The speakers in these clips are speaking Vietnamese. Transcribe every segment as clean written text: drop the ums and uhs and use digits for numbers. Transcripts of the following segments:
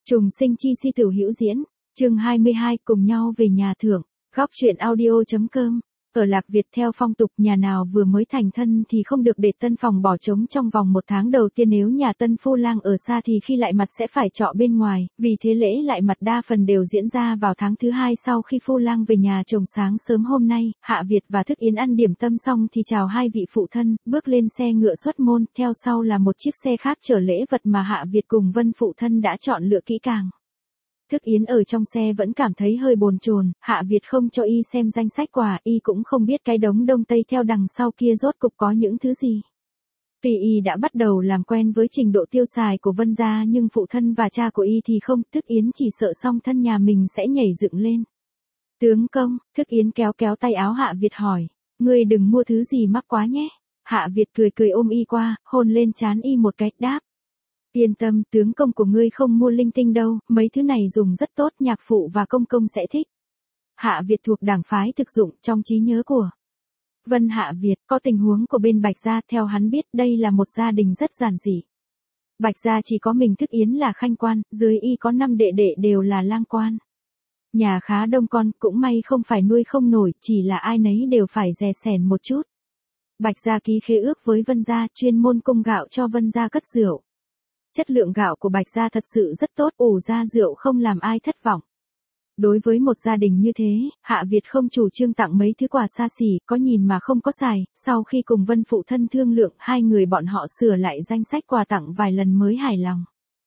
Trùng sinh chi si tiểu hữu diễn, chương 22 cùng nhau về nhà thưởng, góc truyện audio.com. Ở Lạc Việt theo phong tục nhà nào vừa mới thành thân thì không được để tân phòng bỏ trống trong vòng 1 tháng đầu tiên, nếu nhà tân phu lang ở xa thì khi lại mặt sẽ phải trọ bên ngoài, vì thế lễ lại mặt đa phần đều diễn ra vào tháng thứ 2 sau khi phu lang về nhà chồng. Sáng sớm hôm nay, Hạ Việt và Thức Yến ăn điểm tâm xong thì chào hai vị phụ thân, bước lên xe ngựa xuất môn, theo sau là một chiếc xe khác chở lễ vật mà Hạ Việt cùng Vân phụ thân đã chọn lựa kỹ càng. Thức Yến ở trong xe vẫn cảm thấy hơi bồn chồn, Hạ Việt không cho y xem danh sách quà, y cũng không biết cái đống đông tây theo đằng sau kia rốt cục có những thứ gì. Tuy y đã bắt đầu làm quen với trình độ tiêu xài của Vân gia nhưng phụ thân và cha của y thì không, Thức Yến chỉ sợ song thân nhà mình sẽ nhảy dựng lên. Tướng công, Thức Yến kéo kéo tay áo Hạ Việt hỏi, ngươi đừng mua thứ gì mắc quá nhé. Hạ Việt cười cười ôm y qua, hôn lên trán y một cái, đáp. Yên tâm, tướng công của ngươi không mua linh tinh đâu, mấy thứ này dùng rất tốt, nhạc phụ và công công sẽ thích. Hạ Việt thuộc đảng phái thực dụng, trong trí nhớ của Vân Hạ Việt, có tình huống của bên Bạch gia, theo hắn biết đây là một gia đình rất giản dị. Bạch gia chỉ có mình Thức Yến là khanh quan, dưới y có 5 đệ đệ đều là lang quan. Nhà khá đông con, cũng may không phải nuôi không nổi, chỉ là ai nấy đều phải dè sẻn một chút. Bạch gia ký khế ước với Vân gia, chuyên môn cung gạo cho Vân gia cất rượu. Chất lượng gạo của Bạch gia thật sự rất tốt, ủ ra rượu không làm ai thất vọng. Đối với một gia đình như thế, Hạ Việt không chủ trương tặng mấy thứ quà xa xỉ, có nhìn mà không có xài. Sau khi cùng Vân phụ thân thương lượng, hai người bọn họ sửa lại danh sách quà tặng vài lần mới hài lòng.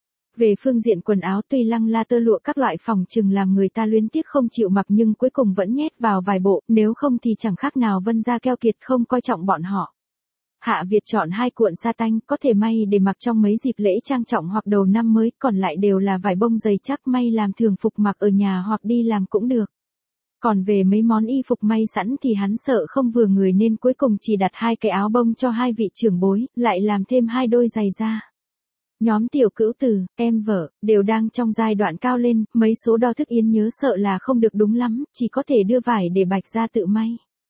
Về phương diện quần áo, tuy lăng la tơ lụa các loại phòng trừng làm người ta luyến tiếc không chịu mặc nhưng cuối cùng vẫn nhét vào vài bộ, nếu không thì chẳng khác nào Vân gia keo kiệt không coi trọng bọn họ. Hạ Việt chọn 2 cuộn sa tanh, có thể may để mặc trong mấy dịp lễ trang trọng hoặc đầu năm mới, còn lại đều là vải bông dày chắc may làm thường phục mặc ở nhà hoặc đi làm cũng được. Còn về mấy món y phục may sẵn thì hắn sợ không vừa người nên cuối cùng chỉ đặt 2 cái áo bông cho 2 vị trưởng bối, lại làm thêm 2 đôi giày da. Nhóm tiểu cữu tử, em vợ, đều đang trong giai đoạn cao lên, mấy số đo Thức Yến nhớ sợ là không được đúng lắm, chỉ có thể đưa vải để Bạch gia tự may.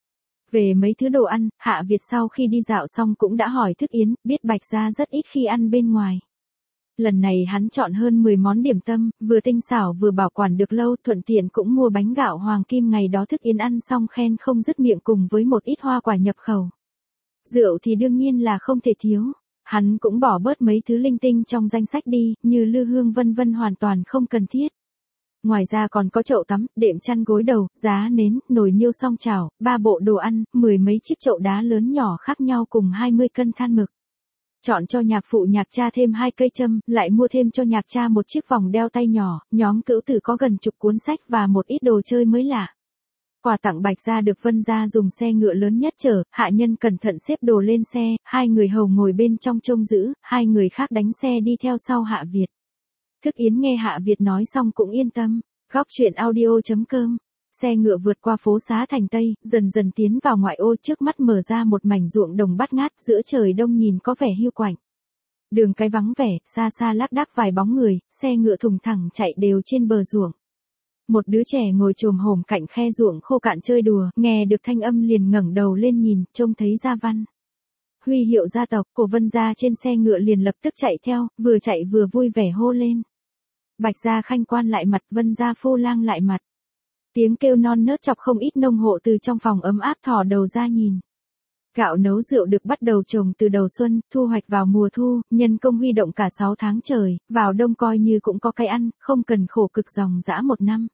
Về mấy thứ đồ ăn, Hạ Việt sau khi đi dạo xong cũng đã hỏi Thức Yến, biết Bạch gia rất ít khi ăn bên ngoài. Lần này hắn chọn hơn 10 món điểm tâm, vừa tinh xảo vừa bảo quản được lâu, thuận tiện cũng mua bánh gạo hoàng kim ngày đó Thức Yến ăn xong khen không dứt miệng cùng với một ít hoa quả nhập khẩu. Rượu thì đương nhiên là không thể thiếu. Hắn cũng bỏ bớt mấy thứ linh tinh trong danh sách đi, như lư hương vân vân hoàn toàn không cần thiết. Ngoài ra còn có chậu tắm, đệm chăn gối đầu, giá nến, nồi niêu song chảo, 3 bộ đồ ăn, 10 mấy chiếc chậu đá lớn nhỏ khác nhau cùng 20 cân than mực. Chọn cho nhạc phụ nhạc cha thêm 2 cây châm, lại mua thêm cho nhạc cha một chiếc vòng đeo tay nhỏ, nhóm cữu tử có gần chục cuốn sách và một ít đồ chơi mới lạ. Quà tặng Bạch gia được Vân gia dùng xe ngựa lớn nhất chở, hạ nhân cẩn thận xếp đồ lên xe, 2 người hầu ngồi bên trong trông giữ, 2 người khác đánh xe đi theo sau Hạ Việt. Thức Yến nghe Hạ Việt nói xong cũng yên tâm. Góc truyện audio.com. Xe ngựa vượt qua phố xá thành Tây, dần dần tiến vào ngoại ô, trước mắt mở ra một mảnh ruộng đồng bát ngát, giữa trời đông nhìn có vẻ hiu quạnh. Đường cái vắng vẻ, xa xa lác đác vài bóng người, xe ngựa thùng thẳng chạy đều trên bờ ruộng. Một đứa trẻ ngồi chồm hổm cạnh khe ruộng khô cạn chơi đùa, nghe được thanh âm liền ngẩng đầu lên nhìn, trông thấy gia văn. Huy hiệu gia tộc của Vân gia trên xe ngựa liền lập tức chạy theo, vừa chạy vừa vui vẻ hô lên. Bạch gia khanh quan lại mặt, Vân gia phu lang lại mặt. Tiếng kêu non nớt chọc không ít nông hộ từ trong phòng ấm áp thò đầu ra nhìn. Gạo nấu rượu được bắt đầu trồng từ đầu xuân, thu hoạch vào mùa thu, nhân công huy động cả 6 tháng trời, vào đông coi như cũng có cái ăn, không cần khổ cực dòng dã 1 năm.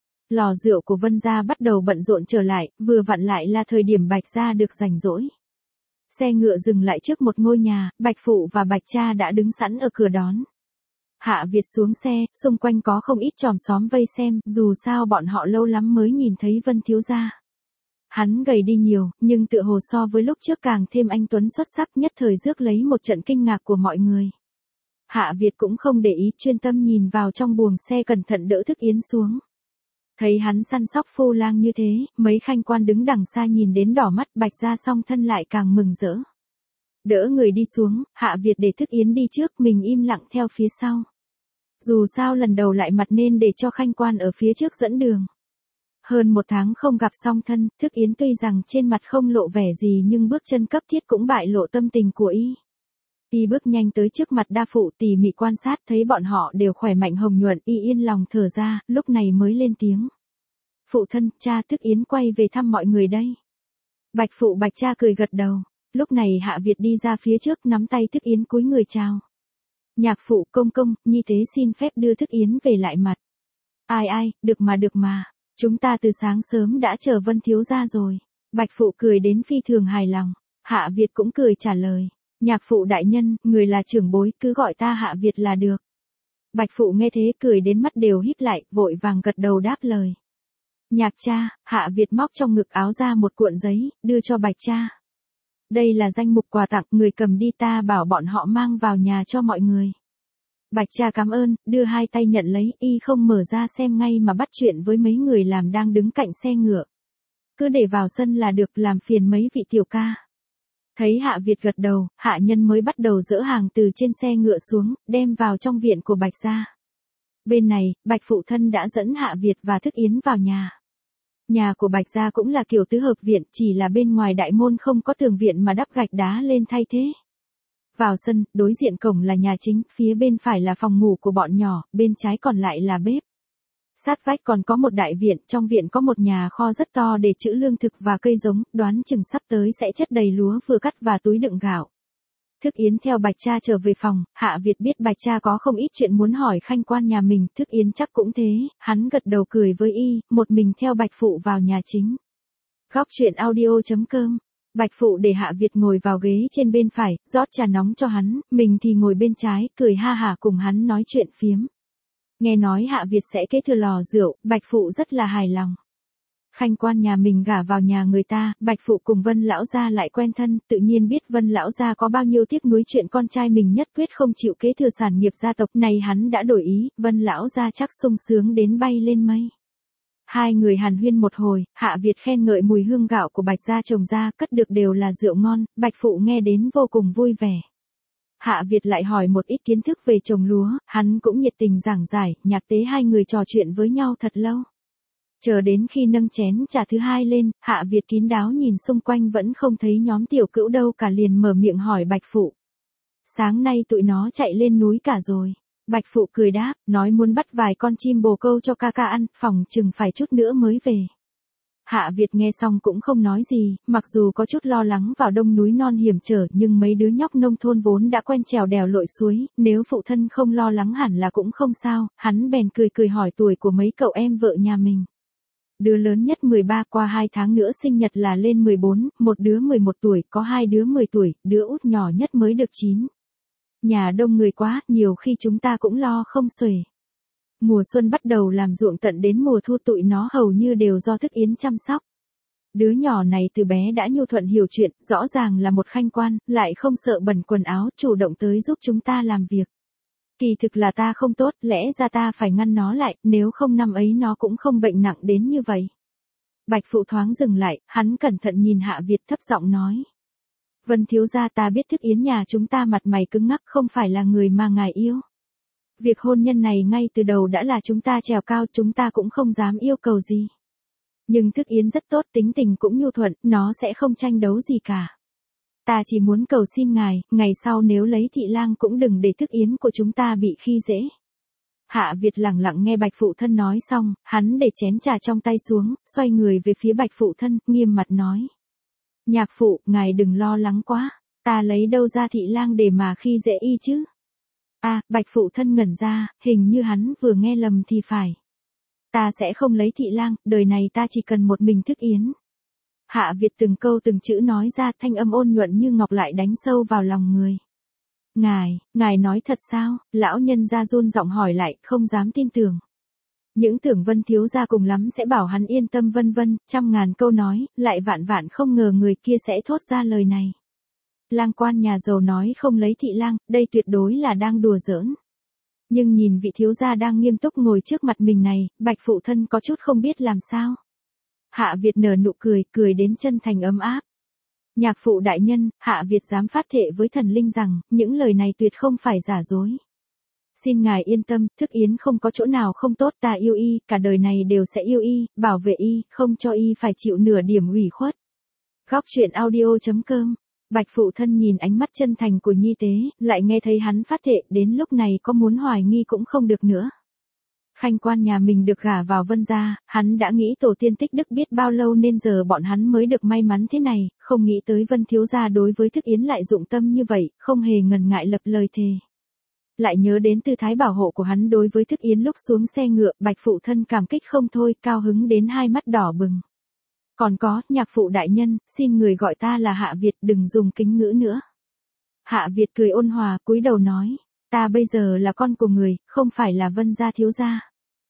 Lò rượu của Vân gia bắt đầu bận rộn trở lại, vừa vặn lại là thời điểm Bạch gia được rảnh rỗi. Xe ngựa dừng lại trước một ngôi nhà, Bạch phụ và Bạch cha đã đứng sẵn ở cửa đón. Hạ Việt xuống xe, xung quanh có không ít chòm xóm vây xem, dù sao bọn họ lâu lắm mới nhìn thấy Vân thiếu gia. Hắn gầy đi nhiều, nhưng tựa hồ so với lúc trước càng thêm anh tuấn xuất sắc, nhất thời rước lấy một trận kinh ngạc của mọi người. Hạ Việt cũng không để ý, chuyên tâm nhìn vào trong buồng xe, cẩn thận đỡ Thức Yến xuống. Thấy hắn săn sóc phu lang như thế, mấy khanh quan đứng đằng xa nhìn đến đỏ mắt, Bạch gia song thân lại càng mừng rỡ. Đỡ người đi xuống, Hạ Việt để Thức Yến đi trước, mình im lặng theo phía sau. Dù sao lần đầu lại mặt nên để cho khanh quan ở phía trước dẫn đường. Hơn 1 tháng không gặp song thân, Thức Yến tuy rằng trên mặt không lộ vẻ gì nhưng bước chân cấp thiết cũng bại lộ tâm tình của y. Y bước nhanh tới trước mặt đa phụ tỉ mỉ quan sát thấy bọn họ đều khỏe mạnh hồng nhuận, Y yên lòng thở ra, lúc này mới lên tiếng. Phụ thân, cha Thức Yến quay về thăm mọi người đây. Bạch phụ Bạch cha cười gật đầu. Lúc này Hạ Việt đi ra phía trước nắm tay Thức Yến cúi người chào. Nhạc phụ công công, nhi tế xin phép đưa Thức Yến về lại mặt. Ai, được mà. Chúng ta từ sáng sớm đã chờ Vân thiếu gia rồi. Bạch phụ cười đến phi thường hài lòng. Hạ Việt cũng cười trả lời. Nhạc phụ đại nhân, người là trưởng bối, cứ gọi ta Hạ Việt là được. Bạch phụ nghe thế cười đến mắt đều híp lại, vội vàng gật đầu đáp lời. Nhạc cha, Hạ Việt móc trong ngực áo ra một cuộn giấy, đưa cho Bạch cha. Đây là danh mục quà tặng, người cầm đi, ta bảo bọn họ mang vào nhà cho mọi người. Bạch cha cảm ơn, đưa hai tay nhận lấy, Y không mở ra xem ngay mà bắt chuyện với mấy người làm đang đứng cạnh xe ngựa. Cứ để vào sân là được, làm phiền mấy vị tiểu ca. Thấy Hạ Việt gật đầu, hạ nhân mới bắt đầu dỡ hàng từ trên xe ngựa xuống, đem vào trong viện của Bạch gia. Bên này, Bạch phụ thân đã dẫn Hạ Việt và Thức Yến vào nhà. Nhà của Bạch gia cũng là kiểu tứ hợp viện, chỉ là bên ngoài đại môn không có tường viện mà đắp gạch đá lên thay thế. Vào sân, đối diện cổng là nhà chính, phía bên phải là phòng ngủ của bọn nhỏ, bên trái còn lại là bếp. Sát vách còn có một đại viện, trong viện có một nhà kho rất to để trữ lương thực và cây giống, đoán chừng sắp tới sẽ chất đầy lúa vừa cắt và túi đựng gạo. Thức Yến theo Bạch cha trở về phòng, Hạ Việt biết Bạch cha có không ít chuyện muốn hỏi khanh quan nhà mình, Thức Yến chắc cũng thế, hắn gật đầu cười với Y, một mình theo Bạch phụ vào nhà chính. Góc truyện audio.com. Bạch phụ để Hạ Việt ngồi vào ghế trên bên phải, rót trà nóng cho hắn, mình thì ngồi bên trái, cười ha hả cùng hắn nói chuyện phiếm. Nghe nói Hạ Việt sẽ kế thừa lò rượu, Bạch phụ rất là hài lòng. Khanh quan nhà mình gả vào nhà người ta, Bạch phụ cùng Vân lão gia lại quen thân, tự nhiên biết Vân lão gia có bao nhiêu tiếc nuối chuyện con trai mình nhất quyết không chịu kế thừa sản nghiệp gia tộc này, hắn đã đổi ý, Vân lão gia chắc sung sướng đến bay lên mây. Hai người hàn huyên một hồi, Hạ Việt khen ngợi mùi hương gạo của Bạch gia trồng ra, cất được đều là rượu ngon, Bạch phụ nghe đến vô cùng vui vẻ. Hạ Việt lại hỏi một ít kiến thức về trồng lúa, hắn cũng nhiệt tình giảng giải, nhạc tế hai người trò chuyện với nhau thật lâu. Chờ đến khi nâng chén trà thứ hai lên, Hạ Việt kín đáo nhìn xung quanh vẫn không thấy nhóm tiểu cữu đâu cả, liền mở miệng hỏi Bạch phụ. Sáng nay tụi nó chạy lên núi cả rồi. Bạch phụ cười đáp, nói muốn bắt vài con chim bồ câu cho ca ca ăn, phòng chừng phải chút nữa mới về. Hạ Việt nghe xong cũng không nói gì, mặc dù có chút lo lắng vào đông núi non hiểm trở, nhưng mấy đứa nhóc nông thôn vốn đã quen trèo đèo lội suối, nếu phụ thân không lo lắng hẳn là cũng không sao, hắn bèn cười hỏi tuổi của mấy cậu em vợ nhà mình. Đứa lớn nhất 13, qua 2 tháng nữa sinh nhật là lên 14, một đứa 11 tuổi, có 2 đứa 10 tuổi, đứa út nhỏ nhất mới được 9. Nhà đông người quá, nhiều khi chúng ta cũng lo không xuể. Mùa xuân bắt đầu làm ruộng tận đến mùa thu tụi nó hầu như đều do Thức Yến chăm sóc. Đứa nhỏ này từ bé đã nhu thuận hiểu chuyện, rõ ràng là một khanh quan, lại không sợ bẩn quần áo, chủ động tới giúp chúng ta làm việc. Kỳ thực là ta không tốt, lẽ ra ta phải ngăn nó lại, nếu không năm ấy nó cũng không bệnh nặng đến như vậy. Bạch phụ thoáng dừng lại, hắn cẩn thận nhìn Hạ Việt thấp giọng nói. Vân thiếu gia, ta biết Thức Yến nhà chúng ta mặt mày cứng ngắc, không phải là người mà ngài yêu. Việc hôn nhân này ngay từ đầu đã là chúng ta trèo cao, chúng ta cũng không dám yêu cầu gì. Nhưng Thức Yến rất tốt, tính tình cũng nhu thuận, nó sẽ không tranh đấu gì cả. Ta chỉ muốn cầu xin ngài, ngày sau nếu lấy thị lang cũng đừng để Thức Yến của chúng ta bị khi dễ. Hạ Việt lặng lặng nghe Bạch phụ thân nói xong, hắn để chén trà trong tay xuống, xoay người về phía Bạch phụ thân, nghiêm mặt nói. Nhạc phụ, ngài đừng lo lắng quá, ta lấy đâu ra thị lang để mà khi dễ y chứ. Bạch phụ thân ngẩn ra, hình như hắn vừa nghe lầm thì phải. Ta sẽ không lấy thị lang, đời này ta chỉ cần một mình Thức Yến. Hạ Việt từng câu từng chữ nói ra, thanh âm ôn nhuận như ngọc lại đánh sâu vào lòng người. Ngài nói thật sao? Lão nhân gia run giọng hỏi lại, không dám tin tưởng. Những tưởng Vân thiếu gia cùng lắm sẽ bảo hắn yên tâm vân vân, trăm ngàn câu nói, lại vạn không ngờ người kia sẽ thốt ra lời này. Lang quan nhà giàu nói không lấy thị lang, đây tuyệt đối là đang đùa giỡn. Nhưng nhìn vị thiếu gia đang nghiêm túc ngồi trước mặt mình này, Bạch phụ thân có chút không biết làm sao. Hạ Việt nở nụ cười đến chân thành ấm áp. Nhạc phụ đại nhân, Hạ Việt dám phát thệ với thần linh rằng, những lời này tuyệt không phải giả dối. Xin ngài yên tâm, Thức Yến không có chỗ nào không tốt, ta yêu y, cả đời này đều sẽ yêu y, bảo vệ y, không cho y phải chịu nửa điểm ủy khuất. Góc truyện audio.com Bạch phụ thân nhìn ánh mắt chân thành của Nhi tế, lại nghe thấy hắn phát thệ, đến lúc này có muốn hoài nghi cũng không được nữa. Khanh quan nhà mình được gả vào Vân gia, hắn đã nghĩ tổ tiên tích đức biết bao lâu nên giờ bọn hắn mới được may mắn thế này, không nghĩ tới Vân thiếu gia đối với Thức Yến lại dụng tâm như vậy, không hề ngần ngại lập lời thề. Lại nhớ đến tư thái bảo hộ của hắn đối với Thức Yến lúc xuống xe ngựa, Bạch phụ thân cảm kích không thôi, cao hứng đến hai mắt đỏ bừng. Còn có, nhạc phụ đại nhân, xin người gọi ta là Hạ Việt, đừng dùng kính ngữ nữa. Hạ Việt cười ôn hòa, cúi đầu nói, ta bây giờ là con của người, không phải là Vân gia thiếu gia.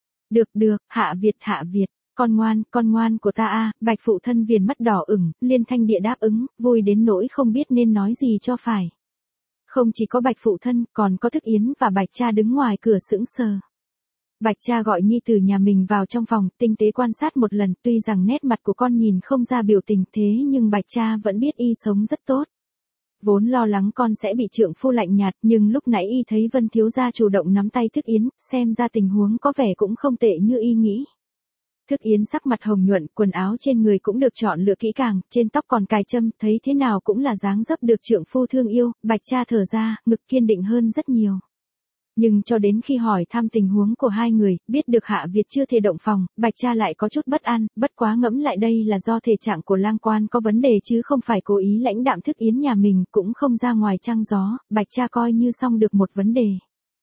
Được, Hạ Việt, con ngoan của ta a. Bạch phụ thân viền mắt đỏ ửng, liên thanh địa đáp ứng, vui đến nỗi không biết nên nói gì cho phải. Không chỉ có Bạch phụ thân, còn có Thức Yến và Bạch cha đứng ngoài cửa sững sờ. Bạch cha gọi nhi tử nhà mình vào trong phòng, tinh tế quan sát một lần, tuy rằng nét mặt của con nhìn không ra biểu tình thế nhưng Bạch cha vẫn biết y sống rất tốt. Vốn lo lắng con sẽ bị trượng phu lạnh nhạt, nhưng lúc nãy y thấy Vân thiếu gia chủ động nắm tay Thức Yến, xem ra tình huống có vẻ cũng không tệ như y nghĩ. Thức Yến sắc mặt hồng nhuận, quần áo trên người cũng được chọn lựa kỹ càng, trên tóc còn cài châm, thấy thế nào cũng là dáng dấp được trượng phu thương yêu. Bạch cha thở ra, ngực kiên định hơn rất nhiều. Nhưng cho đến khi hỏi thăm tình huống của hai người, biết được Hạ Việt chưa thể động phòng, Bạch cha lại có chút bất an, bất quá ngẫm lại đây là do thể trạng của lang quan có vấn đề chứ không phải cố ý lãnh đạm Thức Yến nhà mình, cũng không ra ngoài trăng gió, Bạch cha coi như xong được một vấn đề.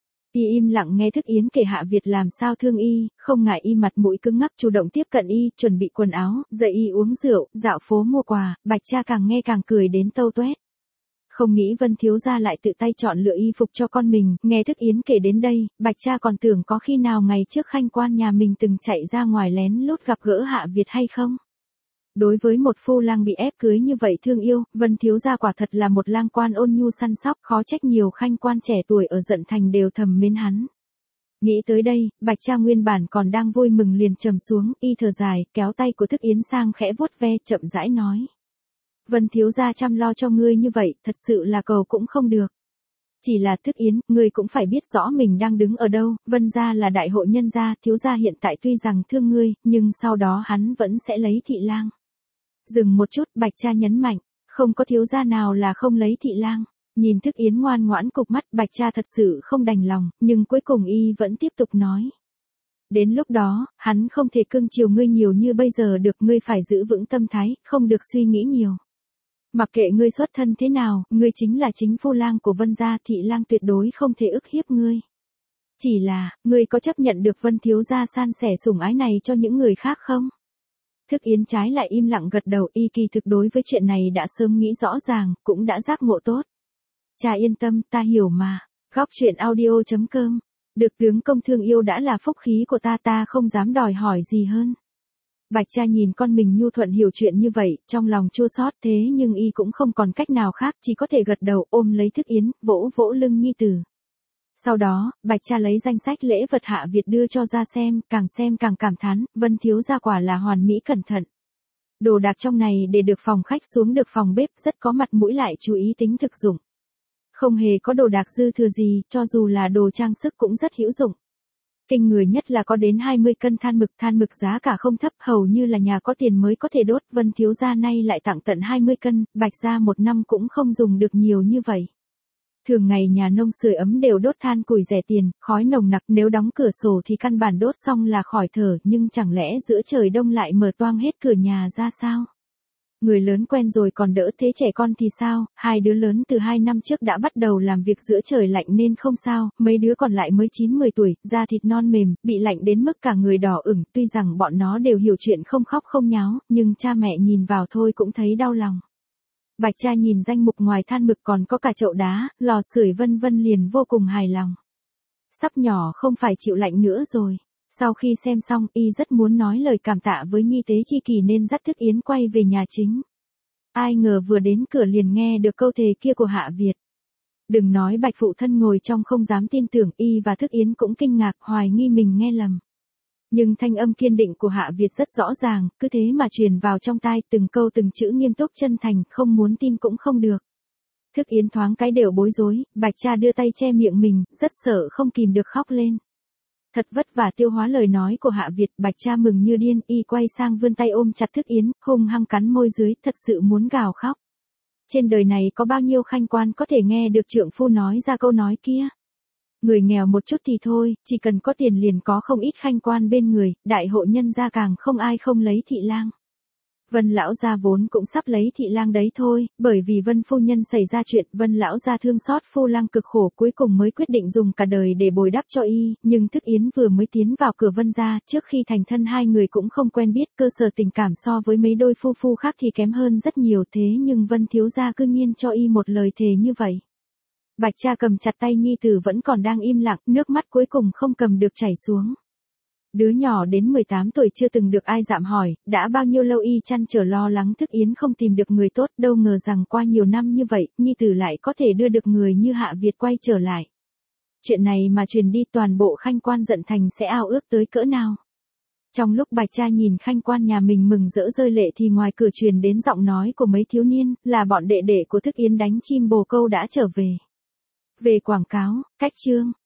Y im lặng nghe Thức Yến kể Hạ Việt làm sao thương y, không ngại y mặt mũi cứng ngắc chủ động tiếp cận y, chuẩn bị quần áo, dạy y uống rượu, dạo phố mua quà, Bạch cha càng nghe càng cười đến tâu tuét. Không nghĩ Vân thiếu gia lại tự tay chọn lựa y phục cho con mình, nghe Thức Yến kể đến đây, Bạch cha còn tưởng có khi nào ngày trước Khanh quan nhà mình từng chạy ra ngoài lén lút gặp gỡ Hạ Việt hay không. Đối với một phu lang bị ép cưới như vậy thương yêu, Vân thiếu gia quả thật là một lang quan ôn nhu săn sóc, khó trách nhiều Khanh quan trẻ tuổi ở Dận Thành đều thầm mến hắn. Nghĩ tới đây, Bạch cha nguyên bản còn đang vui mừng liền trầm xuống, y thở dài, kéo tay của Thức Yến sang khẽ vuốt ve, chậm rãi nói. Vân thiếu gia chăm lo cho ngươi như vậy, thật sự là cầu cũng không được. Chỉ là Thức Yến, ngươi cũng phải biết rõ mình đang đứng ở đâu, Vân gia là đại hội nhân gia, thiếu gia hiện tại tuy rằng thương ngươi, nhưng sau đó hắn vẫn sẽ lấy thị lang. Dừng một chút, Bạch cha nhấn mạnh, không có thiếu gia nào là không lấy thị lang. Nhìn Thức Yến ngoan ngoãn cục mắt, Bạch cha thật sự không đành lòng, nhưng cuối cùng y vẫn tiếp tục nói. Đến lúc đó, hắn không thể cưng chiều ngươi nhiều như bây giờ được, ngươi phải giữ vững tâm thái, không được suy nghĩ nhiều. Mặc kệ ngươi xuất thân thế nào, ngươi chính là chính phu lang của Vân gia, thị lang tuyệt đối không thể ức hiếp ngươi. Chỉ là, ngươi có chấp nhận được Vân thiếu gia san sẻ sủng ái này cho những người khác không? Thức Yến trái lại im lặng gật đầu, y kỳ thực đối với chuyện này đã sớm nghĩ rõ ràng, cũng đã giác ngộ tốt. Cha yên tâm, ta hiểu mà. Góc truyện audio.com. Được tướng công thương yêu đã là phúc khí của ta không dám đòi hỏi gì hơn. Bạch cha nhìn con mình nhu thuận hiểu chuyện như vậy, trong lòng chua xót thế nhưng y cũng không còn cách nào khác, chỉ có thể gật đầu ôm lấy Thức Yến, vỗ vỗ lưng nhi tử. Sau đó, Bạch cha lấy danh sách lễ vật Hạ Việt đưa cho ra xem càng cảm thán, Vân thiếu gia quả là hoàn mỹ cẩn thận. Đồ đạc trong này để được phòng khách xuống được phòng bếp, rất có mặt mũi lại chú ý tính thực dụng. Không hề có đồ đạc dư thừa gì, cho dù là đồ trang sức cũng rất hữu dụng. Kinh người nhất là có đến 20 cân than mực giá cả không thấp, hầu như là nhà có tiền mới có thể đốt, Vân thiếu gia nay lại tặng tận 20 cân, Bạch gia một năm cũng không dùng được nhiều như vậy. Thường ngày nhà nông sưởi ấm đều đốt than củi rẻ tiền, khói nồng nặc, nếu đóng cửa sổ thì căn bản đốt xong là khỏi thở, nhưng chẳng lẽ giữa trời đông lại mở toang hết cửa nhà ra sao? Người lớn quen rồi còn đỡ, thế trẻ con thì sao? Hai đứa lớn từ 2 năm trước đã bắt đầu làm việc giữa trời lạnh nên không sao, mấy đứa còn lại mới 9-10 tuổi, da thịt non mềm, bị lạnh đến mức cả người đỏ ửng, tuy rằng bọn nó đều hiểu chuyện không khóc không nháo, nhưng cha mẹ nhìn vào thôi cũng thấy đau lòng. Bạch cha nhìn danh mục ngoài than mực còn có cả chậu đá, lò sưởi vân vân liền vô cùng hài lòng. Sắp nhỏ không phải chịu lạnh nữa rồi. Sau khi xem xong, y rất muốn nói lời cảm tạ với Nhi tế chi kỷ nên dắt Thức Yến quay về nhà chính. Ai ngờ vừa đến cửa liền nghe được câu thề kia của Hạ Việt. Đừng nói Bạch phụ thân ngồi trong không dám tin tưởng, y và Thức Yến cũng kinh ngạc, hoài nghi mình nghe lầm. Nhưng thanh âm kiên định của Hạ Việt rất rõ ràng, cứ thế mà truyền vào trong tai, từng câu từng chữ nghiêm túc chân thành, không muốn tin cũng không được. Thức Yến thoáng cái đều bối rối, Bạch cha đưa tay che miệng mình, rất sợ không kìm được khóc lên. Thật vất vả tiêu hóa lời nói của Hạ Việt, Bạch cha mừng như điên, y quay sang vươn tay ôm chặt Thức Yến, hung hăng cắn môi dưới, thật sự muốn gào khóc. trên đời này có bao nhiêu khanh quan có thể nghe được trượng phu nói ra câu nói kia. Người nghèo một chút thì thôi, chỉ cần có tiền liền có không ít khanh quan bên người, đại hộ nhân gia càng không ai không lấy thị lang. Vân lão gia vốn cũng sắp lấy thị lang đấy thôi, bởi vì Vân phu nhân xảy ra chuyện, Vân lão gia thương xót phu lang cực khổ cuối cùng mới quyết định dùng cả đời để bồi đắp cho y, nhưng Thức Yến vừa mới tiến vào cửa Vân gia, trước khi thành thân hai người cũng không quen biết, cơ sở tình cảm so với mấy đôi phu phu khác thì kém hơn rất nhiều, thế nhưng Vân thiếu gia cư nhiên cho y một lời thề như vậy. Bạch Cha cầm chặt tay nhi tử vẫn còn đang im lặng, nước mắt cuối cùng không cầm được chảy xuống. Đứa nhỏ đến 18 tuổi chưa từng được ai dạm hỏi, đã bao nhiêu lâu y chăn trở lo lắng Thức Yến không tìm được người tốt, đâu ngờ rằng qua nhiều năm như vậy, nhi tử lại có thể đưa được người như Hạ Việt quay trở lại. Chuyện này mà truyền đi toàn bộ khanh quan giận thành sẽ ao ước tới cỡ nào. Trong lúc Bạch Cha nhìn khanh quan nhà mình mừng rỡ rơi lệ thì ngoài cửa truyền đến giọng nói của mấy thiếu niên, là bọn đệ đệ của Thức Yến đánh chim bồ câu đã trở về. Về quảng cáo, cách chương.